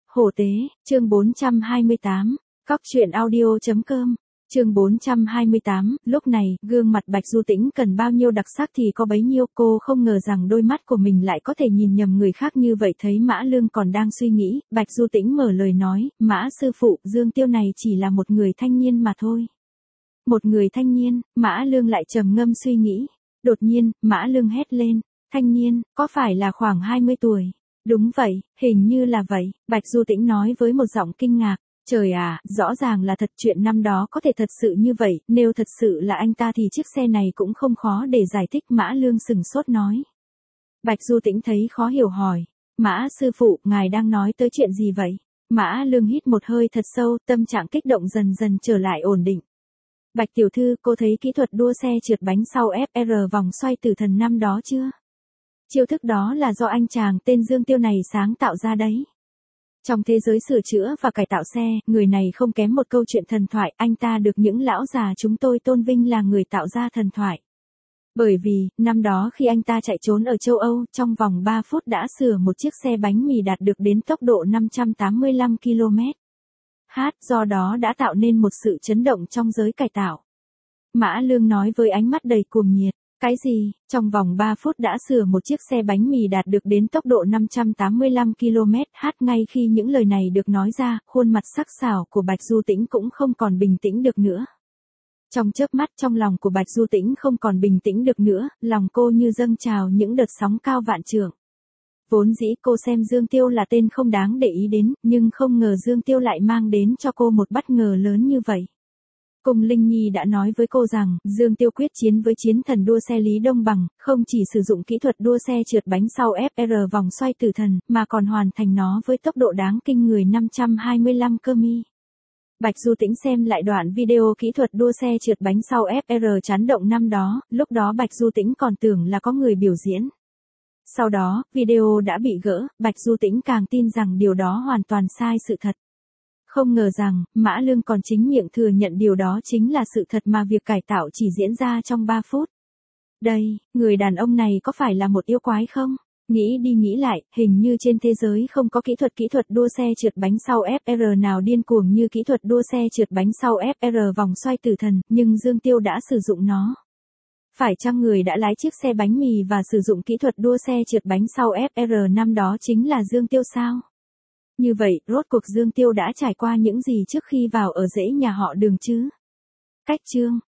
Hổ tế, chương 428, Cóc truyện audio.com, chương 428, lúc này, gương mặt Bạch Du Tĩnh cần bao nhiêu đặc sắc thì có bấy nhiêu, cô không ngờ rằng đôi mắt của mình lại có thể nhìn nhầm người khác như vậy. Thấy Mã Lương còn đang suy nghĩ, Bạch Du Tĩnh mở lời nói, Mã sư phụ, Dương Tiêu này chỉ là một người thanh niên mà thôi. Một người thanh niên, Mã Lương lại trầm ngâm suy nghĩ. Đột nhiên, Mã Lương hét lên, thanh niên, có phải là khoảng 20 tuổi? Đúng vậy, hình như là vậy, Bạch Du Tĩnh nói với một giọng kinh ngạc. Trời à, rõ ràng là thật, chuyện năm đó có thể thật sự như vậy, nếu thật sự là anh ta thì chiếc xe này cũng không khó để giải thích. Mã Lương sừng sốt nói. Bạch Du Tĩnh thấy khó hiểu hỏi, Mã sư phụ, ngài đang nói tới chuyện gì vậy? Mã Lương hít một hơi thật sâu, tâm trạng kích động dần dần trở lại ổn định. Bạch tiểu thư, cô thấy kỹ thuật đua xe trượt bánh sau FR vòng xoay tử thần năm đó chưa? Chiêu thức đó là do anh chàng tên Dương Tiêu này sáng tạo ra đấy. Trong thế giới sửa chữa và cải tạo xe, người này không kém một câu chuyện thần thoại, anh ta được những lão già chúng tôi tôn vinh là người tạo ra thần thoại. Bởi vì, năm đó khi anh ta chạy trốn ở châu Âu, trong vòng 3 phút đã sửa một chiếc xe bánh mì đạt được đến tốc độ 585 km/h, do đó đã tạo nên một sự chấn động trong giới cải tạo. Mã Lương nói với ánh mắt đầy cuồng nhiệt. Cái gì, trong vòng 3 phút đã sửa một chiếc xe bánh mì đạt được đến tốc độ 585 km/h. Ngay khi những lời này được nói ra, khuôn mặt sắc sảo của Bạch Du Tĩnh cũng không còn bình tĩnh được nữa. Trong chớp mắt, trong lòng của Bạch Du Tĩnh không còn bình tĩnh được nữa, lòng cô như dâng trào những đợt sóng cao vạn trượng. Vốn dĩ cô xem Dương Tiêu là tên không đáng để ý đến, nhưng không ngờ Dương Tiêu lại mang đến cho cô một bất ngờ lớn như vậy. Cung Linh Nhi đã nói với cô rằng, Dương Tiêu quyết chiến với chiến thần đua xe Lý Đông Bằng, không chỉ sử dụng kỹ thuật đua xe trượt bánh sau FR vòng xoay tử thần, mà còn hoàn thành nó với tốc độ đáng kinh người 525 km/h. Bạch Du Tĩnh xem lại đoạn video kỹ thuật đua xe trượt bánh sau FR chấn động năm đó, lúc đó Bạch Du Tĩnh còn tưởng là có người biểu diễn. Sau đó, video đã bị gỡ, Bạch Du Tĩnh càng tin rằng điều đó hoàn toàn sai sự thật. Không ngờ rằng, Mã Lương còn chính miệng thừa nhận điều đó chính là sự thật mà việc cải tạo chỉ diễn ra trong 3 phút. Đây, người đàn ông này có phải là một yêu quái không? Nghĩ đi nghĩ lại, hình như trên thế giới không có kỹ thuật đua xe trượt bánh sau FR nào điên cuồng như kỹ thuật đua xe trượt bánh sau FR vòng xoay tử thần, nhưng Dương Tiêu đã sử dụng nó. Phải chăng người đã lái chiếc xe bánh mì và sử dụng kỹ thuật đua xe trượt bánh sau FR năm đó chính là Dương Tiêu sao? Như vậy, rốt cuộc Dương Tiêu đã trải qua những gì trước khi vào ở rễ nhà họ Đường chứ? Cách chương